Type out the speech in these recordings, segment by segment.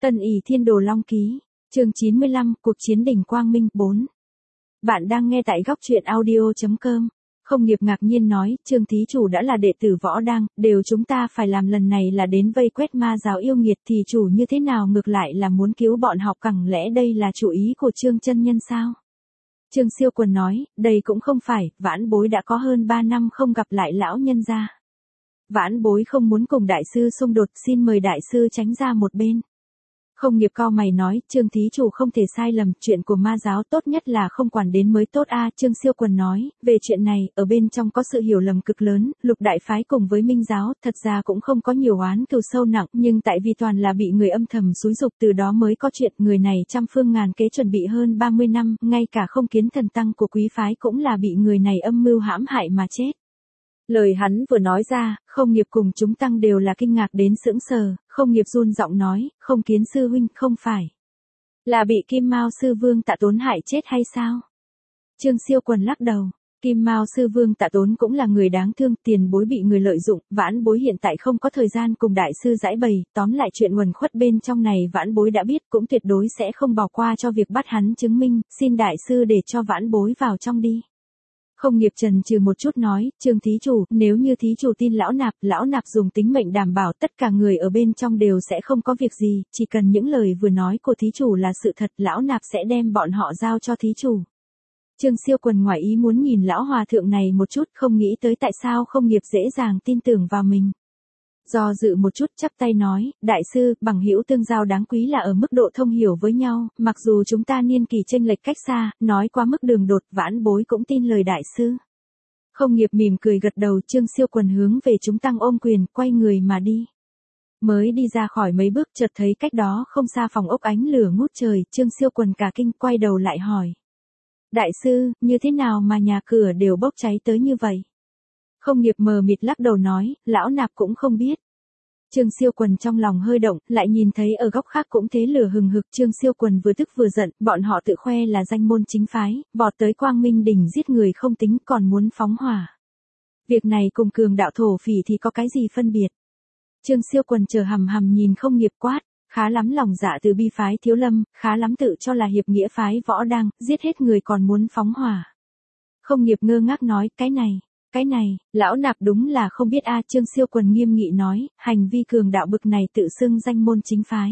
Ân ỷ Thiên Đồ Long Ký, chương 95, cuộc chiến đỉnh Quang Minh 4. Bạn đang nghe tại góc truyện audio.com. Không Nghiệp ngạc nhiên nói, Trương thí chủ đã là đệ tử Võ Đăng, đều chúng ta phải làm lần này là đến vây quét ma giáo yêu nghiệt thì chủ như thế nào ngược lại là muốn cứu bọn họ, chẳng lẽ đây là chủ ý của Trương chân nhân sao? Trương Siêu Quần nói, đây cũng không phải, vãn bối đã có hơn 3 năm không gặp lại lão nhân gia. Vãn bối không muốn cùng đại sư xung đột, xin mời đại sư tránh ra một bên. Không Nghiệp cau mày nói, Trương thí chủ không thể sai lầm, chuyện của ma giáo tốt nhất là không quản đến mới tốt a. Trương Siêu Quần nói, về chuyện này, ở bên trong có sự hiểu lầm cực lớn, Lục đại phái cùng với Minh giáo, thật ra cũng không có nhiều oán cừu sâu nặng, nhưng tại vì toàn là bị người âm thầm xúi dục từ đó mới có chuyện, người này trăm phương ngàn kế chuẩn bị hơn 30 năm, ngay cả Không Kiến thần tăng của quý phái cũng là bị người này âm mưu hãm hại mà chết. Lời hắn vừa nói ra, Không Nghiệp cùng chúng tăng đều là kinh ngạc đến sững sờ. Không Nghiệp run giọng nói, Không Kiến sư huynh không phải là bị Kim Mao sư vương Tạ Tốn hại chết hay sao? Trương Siêu Quần lắc đầu, Kim Mao sư vương Tạ Tốn cũng là người đáng thương, tiền bối bị người lợi dụng, vãn bối hiện tại không có thời gian cùng đại sư giải bày, tóm lại chuyện uẩn khuất bên trong này vãn bối đã biết, cũng tuyệt đối sẽ không bỏ qua cho việc bắt hắn chứng minh, xin đại sư để cho vãn bối vào trong đi. Không Nghiệp chần chừ một chút nói, Trương thí chủ, nếu như thí chủ tin lão nạp dùng tính mệnh đảm bảo tất cả người ở bên trong đều sẽ không có việc gì, chỉ cần những lời vừa nói của thí chủ là sự thật, lão nạp sẽ đem bọn họ giao cho thí chủ. Trương Siêu Quần ngoài ý muốn nhìn lão hòa thượng này một chút, không nghĩ tới tại sao Không Nghiệp dễ dàng tin tưởng vào mình. Do dự một chút chắp tay nói, đại sư, bằng hữu tương giao đáng quý là ở mức độ thông hiểu với nhau, mặc dù chúng ta niên kỳ chênh lệch cách xa, nói quá mức đường đột, vãn bối cũng tin lời đại sư. Không Nghiệp mỉm cười gật đầu. Trương Siêu Quần hướng về chúng tăng ôm quyền, quay người mà đi. Mới đi ra khỏi mấy bước chợt thấy cách đó không xa phòng ốc ánh lửa ngút trời, Trương Siêu Quần cả kinh quay đầu lại hỏi. Đại sư, như thế nào mà nhà cửa đều bốc cháy tới như vậy? Không Nghiệp mờ mịt lắc đầu nói, lão nạp cũng không biết. Trương Siêu Quần trong lòng hơi động, lại nhìn thấy ở góc khác cũng thế lửa hừng hực. Trương Siêu Quần vừa tức vừa giận, bọn họ tự khoe là danh môn chính phái, vọt tới Quang Minh đỉnh giết người không tính còn muốn phóng hỏa. Việc này cùng cường đạo thổ phỉ thì có cái gì phân biệt? Trương Siêu Quần chờ hằm hằm nhìn Không Nghiệp quát, khá lắm lòng dạ từ bi phái Thiếu Lâm, khá lắm tự cho là hiệp nghĩa phái Võ Đăng, giết hết người còn muốn phóng hỏa. Không Nghiệp ngơ ngác nói, cái này, lão nạp đúng là không biết a. Trương Siêu Quần nghiêm nghị nói, hành vi cường đạo bực này tự xưng danh môn chính phái.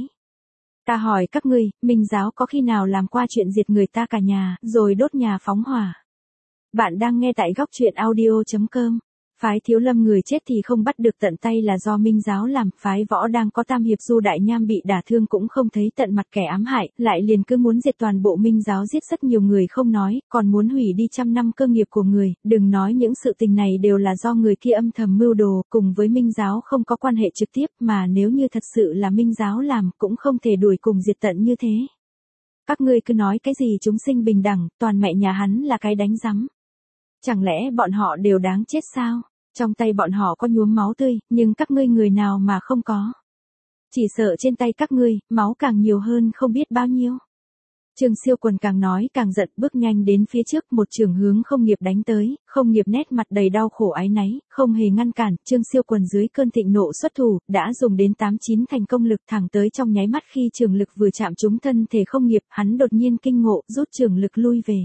Ta hỏi các ngươi, Minh giáo có khi nào làm qua chuyện diệt người ta cả nhà, rồi đốt nhà phóng hỏa? Bạn đang nghe tại góc truyện audio.com. Phái Thiếu Lâm người chết thì không bắt được tận tay là do Minh giáo làm, phái Võ đang có Tam hiệp Du Đại Nham bị đả thương cũng không thấy tận mặt kẻ ám hại, lại liền cứ muốn diệt toàn bộ Minh giáo, giết rất nhiều người không nói, còn muốn hủy đi trăm năm cơ nghiệp của người, đừng nói những sự tình này đều là do người kia âm thầm mưu đồ, cùng với Minh giáo không có quan hệ trực tiếp, mà nếu như thật sự là Minh giáo làm, cũng không thể đuổi cùng diệt tận như thế. Các ngươi cứ nói cái gì chúng sinh bình đẳng, toàn mẹ nhà hắn là cái đánh rắm. Chẳng lẽ bọn họ đều đáng chết sao? Trong tay bọn họ có nhuốm máu tươi, nhưng các ngươi người nào mà không có. Chỉ sợ trên tay các ngươi, máu càng nhiều hơn không biết bao nhiêu. Trương Siêu Quần càng nói càng giận, bước nhanh đến phía trước, một trường hướng Không Nghiệp đánh tới. Không Nghiệp nét mặt đầy đau khổ áy náy, không hề ngăn cản. Trương Siêu Quần dưới cơn thịnh nộ xuất thủ, đã dùng đến 89 thành công lực, thẳng tới trong nháy mắt khi trường lực vừa chạm trúng thân thể Không Nghiệp, hắn đột nhiên kinh ngộ, rút trường lực lui về.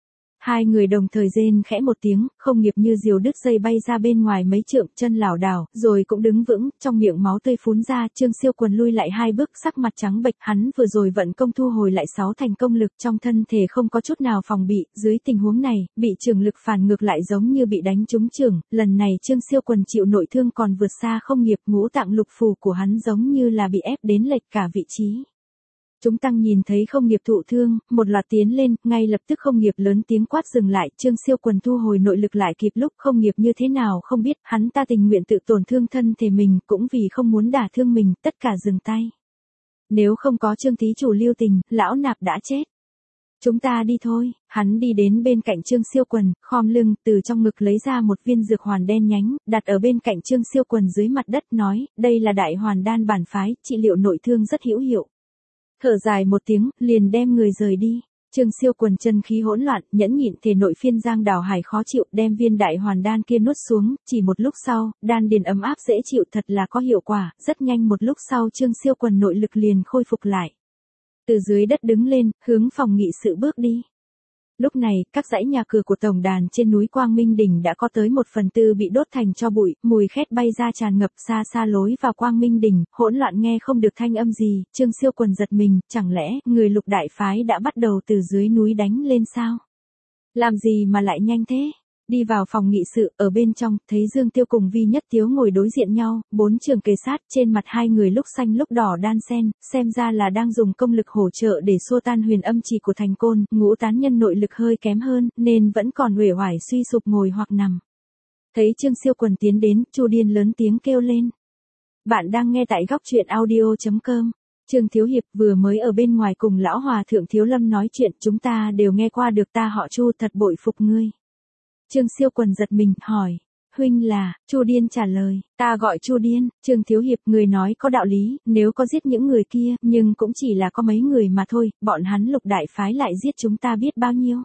Hai người đồng thời rên khẽ một tiếng, Không Nghiệp như diều đứt dây bay ra bên ngoài mấy trượng, chân lảo đảo, rồi cũng đứng vững, trong miệng máu tươi phún ra. Trương Siêu Quần lui lại 2 bước, sắc mặt trắng bệch, hắn vừa rồi vận công thu hồi lại 6 thành công lực, trong thân thể không có chút nào phòng bị, dưới tình huống này, bị trường lực phản ngược lại giống như bị đánh trúng trường, lần này Trương Siêu Quần chịu nội thương còn vượt xa Không Nghiệp, ngũ tạng lục phủ của hắn giống như là bị ép đến lệch cả vị trí. Chúng tăng nhìn thấy Không Nghiệp thụ thương, một loạt tiến lên, ngay lập tức Không Nghiệp lớn tiếng quát dừng lại. Trương Siêu Quần thu hồi nội lực lại kịp lúc. Không Nghiệp như thế nào không biết, hắn ta tình nguyện tự tổn thương thân thể mình, cũng vì không muốn đả thương mình, tất cả dừng tay. Nếu không có Trương thí chủ lưu tình, lão nạp đã chết. Chúng ta đi thôi. Hắn đi đến bên cạnh Trương Siêu Quần, khom lưng, từ trong ngực lấy ra một viên dược hoàn đen nhánh, đặt ở bên cạnh Trương Siêu Quần dưới mặt đất, nói, đây là đại hoàn đan bản phái, trị liệu nội thương rất hữu hiệu. Thở dài một tiếng, liền đem người rời đi. Trương Siêu Quần chân khí hỗn loạn, nhẫn nhịn thể nội phiên giang đảo hải khó chịu, đem viên đại hoàn đan kia nuốt xuống, chỉ một lúc sau, đan điền ấm áp dễ chịu thật là có hiệu quả, rất nhanh một lúc sau Trương Siêu Quần nội lực liền khôi phục lại. Từ dưới đất đứng lên, hướng phòng nghị sự bước đi. Lúc này, các dãy nhà cửa của tổng đàn trên núi Quang Minh Đỉnh đã có tới 1/4 bị đốt thành tro bụi, mùi khét bay ra tràn ngập xa xa lối vào Quang Minh Đỉnh, hỗn loạn nghe không được thanh âm gì, Trương Siêu Quần giật mình, chẳng lẽ, người Lục đại phái đã bắt đầu từ dưới núi đánh lên sao? Làm gì mà lại nhanh thế? Đi vào phòng nghị sự, ở bên trong, thấy Dương Tiêu cùng Vi Nhất Tiếu ngồi đối diện nhau, bốn trường kề sát, trên mặt hai người lúc xanh lúc đỏ đan xen, xem ra là đang dùng công lực hỗ trợ để xua tan huyền âm chỉ của Thành Côn, Ngũ tán nhân nội lực hơi kém hơn, nên vẫn còn uể oải suy sụp ngồi hoặc nằm. Thấy Trương Siêu Quần tiến đến, Chu Điên lớn tiếng kêu lên. Bạn đang nghe tại góc truyện audio.com. Trương Thiếu Hiệp vừa mới ở bên ngoài cùng lão hòa thượng Thiếu Lâm nói chuyện, chúng ta đều nghe qua được, ta họ Chu, thật bội phục ngươi. Trương Siêu Quần giật mình, hỏi, huynh là? Chu Điên trả lời, ta gọi Chu Điên. Trương Thiếu Hiệp, người nói có đạo lý, nếu có giết những người kia, nhưng cũng chỉ là có mấy người mà thôi, bọn hắn Lục đại phái lại giết chúng ta biết bao nhiêu.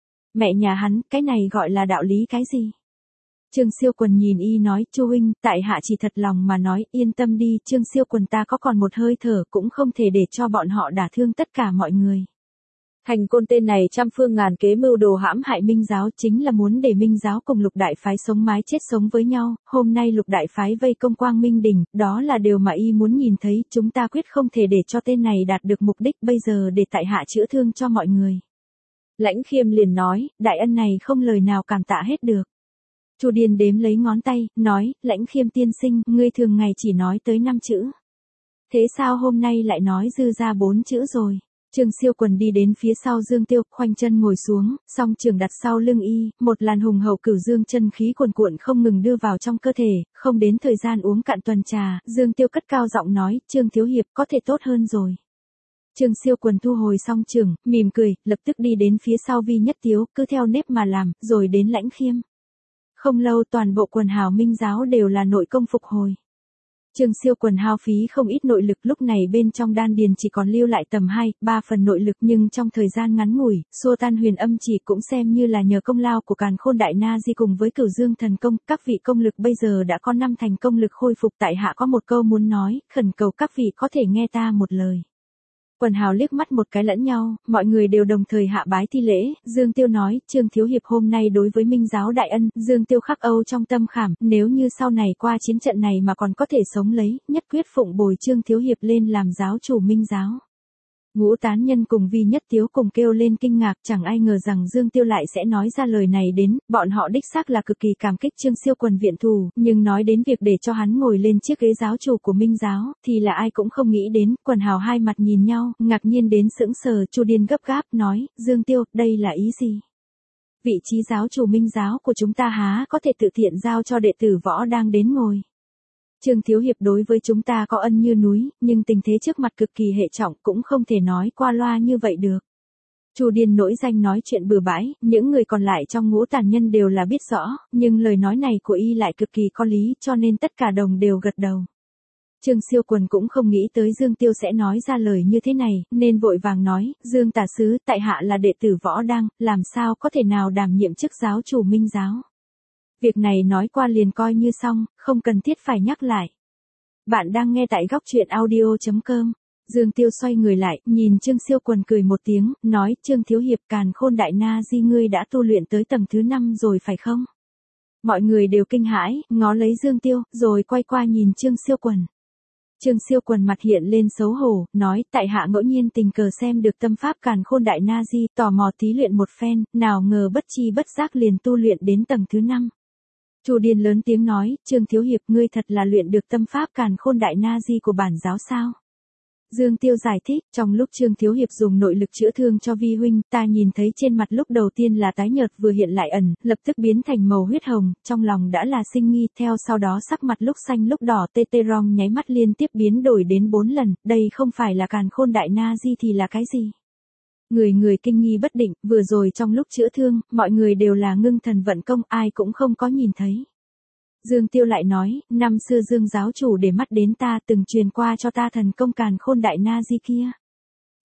Mẹ nhà hắn, cái này gọi là đạo lý cái gì? Trương Siêu Quần nhìn y nói, Chu huynh, tại hạ chỉ thật lòng mà nói, yên tâm đi, Trương Siêu Quần ta có còn một hơi thở, cũng không thể để cho bọn họ đả thương tất cả mọi người. Thành Côn tên này trăm phương ngàn kế mưu đồ hãm hại Minh giáo, chính là muốn để Minh giáo cùng Lục đại phái sống mái chết sống với nhau, hôm nay Lục đại phái vây công Quang Minh Đỉnh, đó là điều mà y muốn nhìn thấy, chúng ta quyết không thể để cho tên này đạt được mục đích, bây giờ để tại hạ chữa thương cho mọi người. Lãnh Khiêm liền nói, đại ân này không lời nào cảm tạ hết được. Chu Điên đếm lấy ngón tay, nói, Lãnh Khiêm tiên sinh, ngươi thường ngày chỉ nói tới 5 chữ. Thế sao hôm nay lại nói dư ra 4 chữ rồi? Trương Siêu Quần đi đến phía sau Dương Tiêu, khoanh chân ngồi xuống, song trường đặt sau lưng y, một làn hùng hậu cửu dương chân khí cuồn cuộn không ngừng đưa vào trong cơ thể, không đến thời gian uống cạn tuần trà, Dương Tiêu cất cao giọng nói, Trương Thiếu Hiệp có thể tốt hơn rồi. Trương Siêu Quần thu hồi song trường, mỉm cười, lập tức đi đến phía sau Vi Nhất Tiếu, cứ theo nếp mà làm, rồi đến Lãnh Khiêm. Không lâu toàn bộ quần hào Minh giáo đều là nội công phục hồi. Trương Siêu Quần hao phí không ít nội lực, lúc này bên trong đan điền chỉ còn lưu lại tầm 2-3 phần nội lực, nhưng trong thời gian ngắn ngủi, xua tan huyền âm chỉ cũng xem như là nhờ công lao của Càn Khôn Đại Na Di cùng với Cửu Dương thần công, các vị công lực bây giờ đã có 5 thành công lực khôi phục, tại hạ có một câu muốn nói, khẩn cầu các vị có thể nghe ta một lời. Quần hào liếc mắt một cái lẫn nhau, mọi người đều đồng thời hạ bái thi lễ, Dương Tiêu nói, Trương Thiếu Hiệp hôm nay đối với Minh giáo đại ân, Dương Tiêu khắc âu trong tâm khảm, nếu như sau này qua chiến trận này mà còn có thể sống lấy, nhất quyết phụng bồi Trương Thiếu Hiệp lên làm giáo chủ Minh giáo. Ngũ tán nhân cùng Vi Nhất Tiếu cùng kêu lên kinh ngạc, chẳng ai ngờ rằng Dương Tiêu lại sẽ nói ra lời này đến, bọn họ đích xác là cực kỳ cảm kích Trương Siêu Quần viện thù, nhưng nói đến việc để cho hắn ngồi lên chiếc ghế giáo chủ của Minh giáo, thì là ai cũng không nghĩ đến, quần hào hai mặt nhìn nhau, ngạc nhiên đến sững sờ, Chu Điên gấp gáp nói, Dương Tiêu, đây là ý gì? Vị trí giáo chủ Minh giáo của chúng ta há có thể tự thiện giao cho đệ tử võ đang đến ngồi? Trương Thiếu Hiệp đối với chúng ta có ân như núi, nhưng tình thế trước mặt cực kỳ hệ trọng, cũng không thể nói qua loa như vậy được. Chu Điên nổi danh nói chuyện bừa bãi, những người còn lại trong Ngũ tàn nhân đều là biết rõ, nhưng lời nói này của y lại cực kỳ có lý, cho nên tất cả đồng đều gật đầu. Trương Siêu Quần cũng không nghĩ tới Dương Tiêu sẽ nói ra lời như thế này, nên vội vàng nói, Dương tả sứ, tại hạ là đệ tử võ đăng, làm sao có thể nào đảm nhiệm chức giáo chủ Minh giáo. Việc này nói qua liền coi như xong, không cần thiết phải nhắc lại. Bạn đang nghe tại góc truyện audio.com. Dương Tiêu xoay người lại, nhìn Trương Siêu Quần cười một tiếng, nói, Trương Thiếu Hiệp, Càn Khôn Đại Na Di ngươi đã tu luyện tới tầng thứ 5 rồi phải không? Mọi người đều kinh hãi, ngó lấy Dương Tiêu, rồi quay qua nhìn Trương Siêu Quần. Trương Siêu Quần mặt hiện lên xấu hổ, nói, tại hạ ngẫu nhiên tình cờ xem được tâm pháp Càn Khôn Đại Na Di, tò mò thí luyện một phen, nào ngờ bất chi bất giác liền tu luyện đến tầng thứ 5. Chu Điên lớn tiếng nói, Trương Thiếu Hiệp, ngươi thật là luyện được tâm pháp Càn Khôn Đại Na Di của bản giáo sao? Dương Tiêu giải thích, trong lúc Trương Thiếu Hiệp dùng nội lực chữa thương cho Vi huynh, ta nhìn thấy trên mặt lúc đầu tiên là tái nhợt vừa hiện lại ẩn, lập tức biến thành màu huyết hồng, trong lòng đã là sinh nghi, theo sau đó sắc mặt lúc xanh lúc đỏ tê tê rong nháy mắt liên tiếp biến đổi đến 4 lần, đây không phải là Càn Khôn Đại Na Di thì là cái gì? Người kinh nghi bất định, vừa rồi trong lúc chữa thương, mọi người đều là ngưng thần vận công, ai cũng không có nhìn thấy. Dương Tiêu lại nói, năm xưa Dương giáo chủ để mắt đến ta từng truyền qua cho ta thần công Càn Khôn Đại Na Di kia.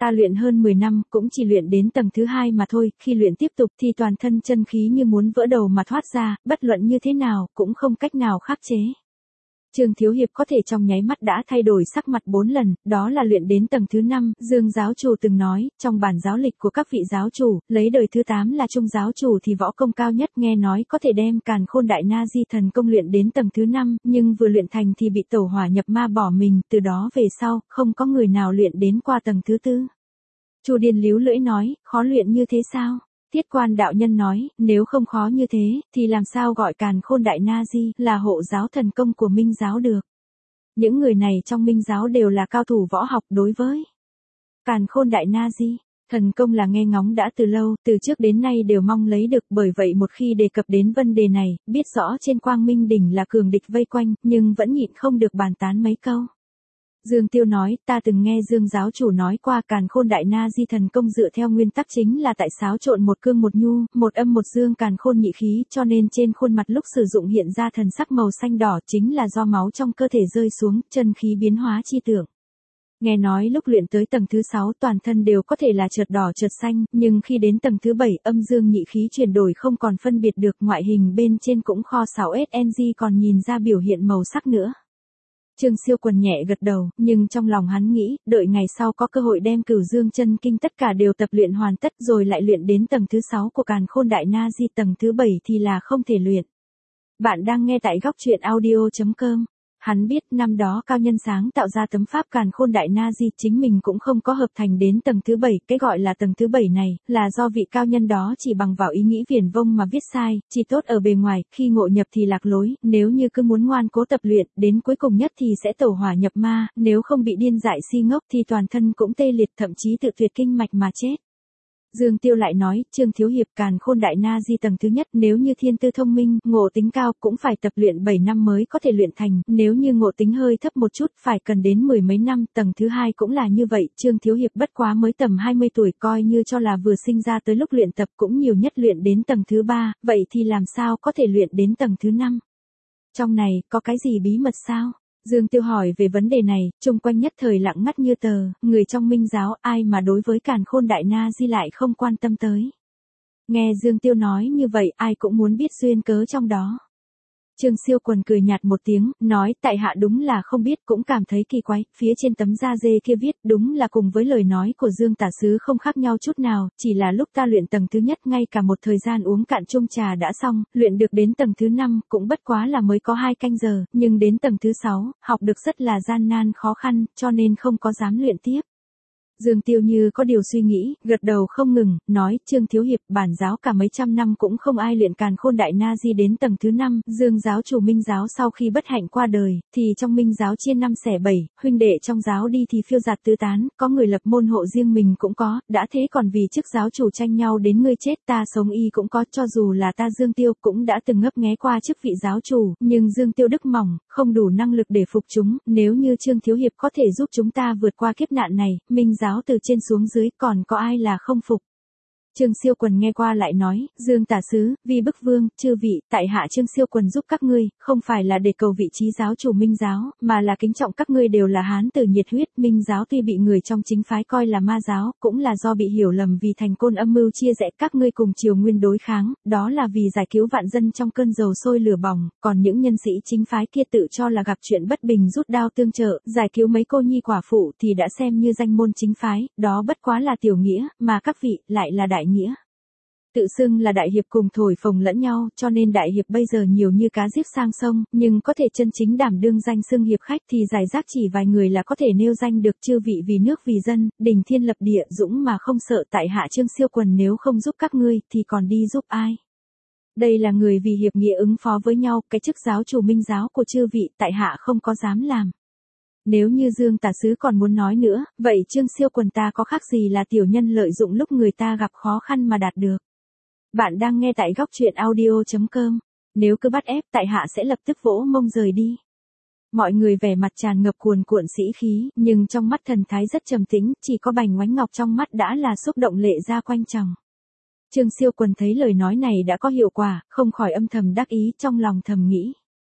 Ta luyện hơn 10 năm, cũng chỉ luyện đến tầng thứ 2 mà thôi, khi luyện tiếp tục thì toàn thân chân khí như muốn vỡ đầu mà thoát ra, bất luận như thế nào, cũng không cách nào khắc chế. Trương Thiếu Hiệp có thể trong nháy mắt đã thay đổi sắc mặt 4 lần, đó là luyện đến tầng thứ 5, Dương giáo chủ từng nói, trong bản giáo lịch của các vị giáo chủ, lấy đời thứ 8 là trung giáo chủ thì võ công cao nhất, nghe nói có thể đem Càn Khôn Đại Na Di thần công luyện đến tầng thứ 5, nhưng vừa luyện thành thì bị tẩu hỏa nhập ma bỏ mình, từ đó về sau, không có người nào luyện đến qua tầng thứ 4. Chu Điền líu lưỡi nói, khó luyện như thế sao? Tiết Quan đạo nhân nói, nếu không khó như thế, thì làm sao gọi Càn Khôn Đại Na Di là hộ giáo thần công của Minh giáo được? Những người này trong Minh giáo đều là cao thủ võ học đối với Càn Khôn Đại Na Di. Thần công là nghe ngóng đã từ lâu, từ trước đến nay đều mong lấy được, bởi vậy một khi đề cập đến vấn đề này, biết rõ trên Quang Minh đỉnh là cường địch vây quanh, nhưng vẫn nhịn không được bàn tán mấy câu. Dương Tiêu nói, ta từng nghe Dương giáo chủ nói qua Càn Khôn Đại Na Di thần công dựa theo nguyên tắc chính là tại xáo trộn một cương một nhu, một âm một dương càn khôn nhị khí, cho nên trên khuôn mặt lúc sử dụng hiện ra thần sắc màu xanh đỏ chính là do máu trong cơ thể rơi xuống, chân khí biến hóa chi tưởng. Nghe nói lúc luyện tới tầng thứ 6 toàn thân đều có thể là chợt đỏ chợt xanh, nhưng khi đến tầng thứ 7 âm dương nhị khí chuyển đổi không còn phân biệt được, ngoại hình bên trên cũng kho 6SNG còn nhìn ra biểu hiện màu sắc nữa. Trương Siêu Quần nhẹ gật đầu, nhưng trong lòng hắn nghĩ, đợi ngày sau có cơ hội đem Cửu Dương chân kinh tất cả đều tập luyện hoàn tất rồi lại luyện đến tầng thứ 6 của Càn Khôn Đại Na Di, tầng thứ 7 thì là không thể luyện. Bạn đang nghe tại góc truyện audio.com. Hắn biết năm đó cao nhân sáng tạo ra tấm pháp Càn Khôn Đại Na Di, chính mình cũng không có hợp thành đến tầng thứ 7, cái gọi là tầng thứ 7 này, là do vị cao nhân đó chỉ bằng vào ý nghĩ viển vông mà viết sai, chỉ tốt ở bề ngoài, khi ngộ nhập thì lạc lối, nếu như cứ muốn ngoan cố tập luyện, đến cuối cùng nhất thì sẽ tẩu hỏa nhập ma, nếu không bị điên dại si ngốc thì toàn thân cũng tê liệt, thậm chí tự tuyệt kinh mạch mà chết. Dương Tiêu lại nói, Trương Thiếu Hiệp, Càn Khôn Đại Na Di tầng thứ nhất nếu như thiên tư thông minh, ngộ tính cao cũng phải tập luyện 7 năm mới có thể luyện thành, nếu như ngộ tính hơi thấp một chút phải cần đến 10 mấy năm, tầng thứ 2 cũng là như vậy, Trương Thiếu Hiệp bất quá mới tầm 20 tuổi coi như cho là vừa sinh ra tới lúc luyện tập cũng nhiều nhất luyện đến tầng thứ 3, vậy thì làm sao có thể luyện đến tầng thứ 5? Trong này, có cái gì bí mật sao? Dương Tiêu hỏi về vấn đề này, chung quanh nhất thời lặng ngắt như tờ, người trong Minh giáo ai mà đối với Càn Khôn Đại Na Di lại không quan tâm tới. Nghe Dương Tiêu nói như vậy ai cũng muốn biết duyên cớ trong đó. Trương Siêu Quần cười nhạt một tiếng, nói tại hạ đúng là không biết, cũng cảm thấy kỳ quái, phía trên tấm da dê kia viết đúng là cùng với lời nói của Dương tả sứ không khác nhau chút nào, chỉ là lúc ta luyện tầng thứ nhất ngay cả một thời gian uống cạn chung trà đã xong, luyện được đến tầng thứ 5 cũng bất quá là mới có 2 canh giờ, nhưng đến tầng thứ 6, học được rất là gian nan khó khăn, cho nên không có dám luyện tiếp. Dương Tiêu như có điều suy nghĩ, gật đầu không ngừng, nói, Trương Thiếu Hiệp, bản giáo cả mấy trăm năm cũng không ai luyện Càn Khôn Đại Na Di đến tầng thứ 5, Dương giáo chủ Minh giáo sau khi bất hạnh qua đời, thì trong Minh giáo chia 5 xẻ 7, huynh đệ trong giáo đi thì phiêu giạt tứ tán, có người lập môn hộ riêng mình cũng có, đã thế còn vì chức giáo chủ tranh nhau đến ngươi chết ta sống y cũng có, cho dù là ta Dương Tiêu cũng đã từng ngấp nghé qua chức vị giáo chủ, nhưng Dương Tiêu đức mỏng, không đủ năng lực để phục chúng, nếu như Trương Thiếu Hiệp có thể giúp chúng ta vượt qua kiếp nạn này, Minh giáo từ trên xuống dưới còn có ai là không phục. Trương Siêu Quần nghe qua lại nói, Dương tả sứ, vi bức vương, chư vị, tại hạ Trương Siêu Quần giúp các ngươi, không phải là để cầu vị trí giáo chủ Minh giáo, mà là kính trọng các ngươi đều là hán tử nhiệt huyết. Minh giáo tuy bị người trong chính phái coi là ma giáo, cũng là do bị hiểu lầm vì thành côn âm mưu chia rẽ các ngươi cùng Triều Nguyên đối kháng, đó là vì giải cứu vạn dân trong cơn dầu sôi lửa bỏng, còn những nhân sĩ chính phái kia tự cho là gặp chuyện bất bình rút đao tương trợ, giải cứu mấy cô nhi quả phụ thì đã xem như danh môn chính phái, đó bất quá là tiểu nghĩa, mà các vị lại là đại nghĩa. Tự xưng là đại hiệp cùng thổi phồng lẫn nhau, cho nên đại hiệp bây giờ nhiều như cá giết sang sông, nhưng có thể chân chính đảm đương danh xưng hiệp khách thì giải rác chỉ vài người là có thể nêu danh được. Chư vị vì nước vì dân, đình thiên lập địa, dũng mà không sợ, tại hạ Trương Siêu Quần nếu không giúp các ngươi thì còn đi giúp ai? Đây là người vì hiệp nghĩa ứng phó với nhau, cái chức giáo chủ Minh giáo của chư vị tại hạ không có dám làm. Nếu như Dương tả sứ còn muốn nói nữa, vậy Trương Siêu Quần ta có khác gì là tiểu nhân lợi dụng lúc người ta gặp khó khăn mà đạt được. Bạn đang nghe tại góc truyện audio.com. Nếu cứ bắt ép tại hạ sẽ lập tức vỗ mông rời đi. Mọi người vẻ mặt tràn ngập cuồn cuộn sĩ khí, nhưng trong mắt thần thái rất trầm tĩnh, chỉ có Bành Ngoánh Ngọc trong mắt đã là xúc động lệ ra quanh chồng. Trương Siêu Quần thấy lời nói này đã có hiệu quả, không khỏi âm thầm đắc ý trong lòng thầm nghĩ.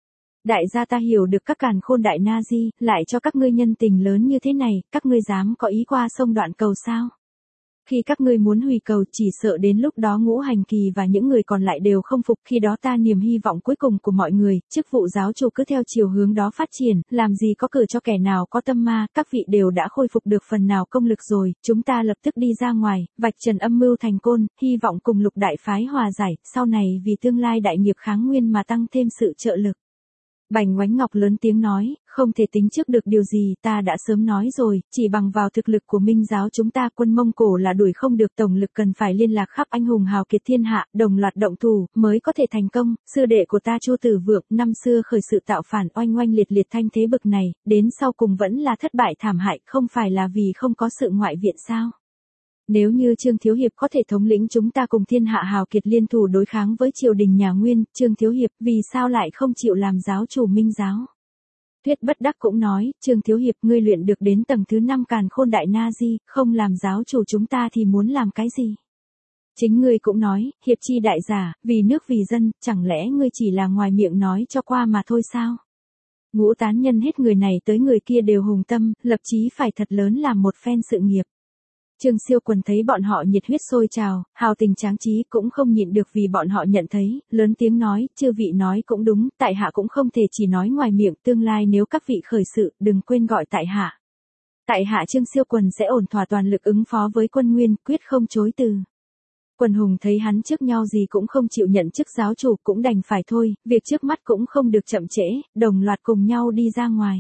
Đại gia ta hiểu được các càn khôn đại na di, lại cho các ngươi nhân tình lớn như thế này, các ngươi dám có ý qua sông đoạn cầu sao? Khi các ngươi muốn hủy cầu chỉ sợ đến lúc đó Ngũ Hành Kỳ và những người còn lại đều không phục, khi đó ta niềm hy vọng cuối cùng của mọi người, chức vụ giáo chủ cứ theo chiều hướng đó phát triển, làm gì có cửa cho kẻ nào có tâm ma, các vị đều đã khôi phục được phần nào công lực rồi, chúng ta lập tức đi ra ngoài, vạch trần âm mưu thành côn, hy vọng cùng Lục đại phái hòa giải, sau này vì tương lai đại nghiệp kháng nguyên mà tăng thêm sự trợ lực. Bành Oánh Ngọc lớn tiếng nói, không thể tính trước được điều gì, ta đã sớm nói rồi, chỉ bằng vào thực lực của Minh giáo chúng ta quân Mông Cổ là đuổi không được, tổng lực cần phải liên lạc khắp anh hùng hào kiệt thiên hạ, đồng loạt động thủ, mới có thể thành công, sư đệ của ta Chu Tử Vượng, năm xưa khởi sự tạo phản oanh oanh liệt liệt thanh thế bực này, đến sau cùng vẫn là thất bại thảm hại, không phải là vì không có sự ngoại viện sao? Nếu như Trương Thiếu Hiệp có thể thống lĩnh chúng ta cùng thiên hạ hào kiệt liên thủ đối kháng với triều đình nhà Nguyên, Trương Thiếu Hiệp vì sao lại không chịu làm giáo chủ Minh giáo? Thuyết Bất Đắc cũng nói, Trương Thiếu Hiệp ngươi luyện được đến tầng thứ 5 càn khôn đại na di, không làm giáo chủ chúng ta thì muốn làm cái gì? Chính ngươi cũng nói, hiệp chi đại giả, vì nước vì dân, chẳng lẽ ngươi chỉ là ngoài miệng nói cho qua mà thôi sao? Ngũ tán nhân hết người này tới người kia đều hùng tâm, lập chí phải thật lớn làm một phen sự nghiệp. Trương Siêu Quần thấy bọn họ nhiệt huyết sôi trào, hào tình tráng trí cũng không nhịn được vì bọn họ nhận thấy, lớn tiếng nói, chư vị nói cũng đúng, tại hạ cũng không thể chỉ nói ngoài miệng, tương lai nếu các vị khởi sự, đừng quên gọi tại hạ. Tại hạ Trương Siêu Quần sẽ ổn thỏa toàn lực ứng phó với quân Nguyên, quyết không chối từ. Quần hùng thấy hắn trước nhau gì cũng không chịu nhận chức giáo chủ, cũng đành phải thôi, việc trước mắt cũng không được chậm trễ, đồng loạt cùng nhau đi ra ngoài.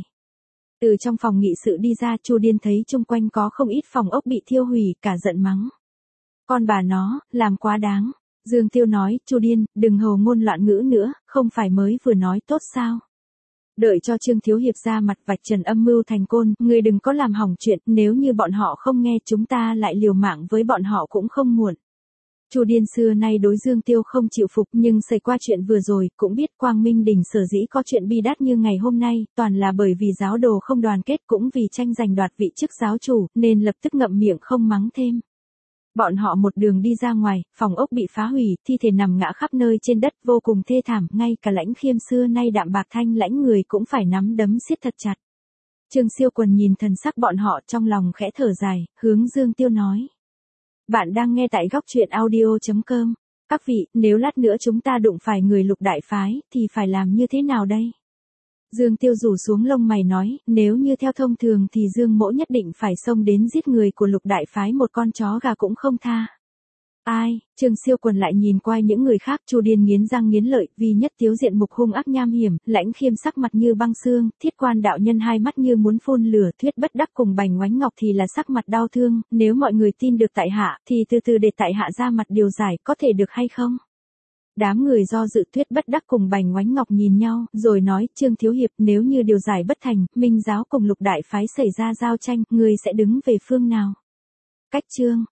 Từ trong phòng nghị sự đi ra, Chu Điên thấy chung quanh có không ít phòng ốc bị thiêu hủy, cả giận mắng. Con bà nó, làm quá đáng. Dương Tiêu nói, Chu Điên, đừng hồ ngôn loạn ngữ nữa, không phải mới vừa nói tốt sao? Đợi cho Trương Thiếu Hiệp ra mặt vạch trần âm mưu thành côn, người đừng có làm hỏng chuyện, nếu như bọn họ không nghe chúng ta lại liều mạng với bọn họ cũng không muộn. Chu Điên xưa nay đối Dương Tiêu không chịu phục, nhưng xảy qua chuyện vừa rồi, cũng biết Quang Minh Đỉnh sở dĩ có chuyện bi đát như ngày hôm nay, toàn là bởi vì giáo đồ không đoàn kết, cũng vì tranh giành đoạt vị chức giáo chủ, nên lập tức ngậm miệng không mắng thêm. Bọn họ một đường đi ra ngoài, phòng ốc bị phá hủy, thi thể nằm ngã khắp nơi trên đất, vô cùng thê thảm, ngay cả Lãnh Khiêm xưa nay đạm bạc thanh lãnh người cũng phải nắm đấm siết thật chặt. Trương Siêu Quần nhìn thần sắc bọn họ, trong lòng khẽ thở dài, hướng Dương Tiêu nói. Bạn đang nghe tại góc truyện audio.com. Các vị, nếu lát nữa chúng ta đụng phải người Lục đại phái, thì phải làm như thế nào đây? Dương Tiêu rủ xuống lông mày nói, nếu như theo thông thường thì Dương Mỗ nhất định phải xông đến giết người của Lục đại phái, một con chó gà cũng không tha. Ai? Trương Siêu Quần lại nhìn qua những người khác, Chu Điên nghiến răng nghiến lợi, vì nhất tiếu diện mục hung ác nham hiểm, Lãnh Khiêm sắc mặt như băng xương, Thiết Quan đạo nhân hai mắt như muốn phun lửa, Thuyết Bất Đắc cùng Bành Oánh Ngọc thì là sắc mặt đau thương, nếu mọi người tin được tại hạ, thì từ từ để tại hạ ra mặt điều giải, có thể được hay không? Đám người do dự, Thuyết Bất Đắc cùng Bành Oánh Ngọc nhìn nhau, rồi nói, Trương Thiếu Hiệp, nếu như điều giải bất thành, Minh giáo cùng Lục đại phái xảy ra giao tranh, người sẽ đứng về phương nào? Cách chương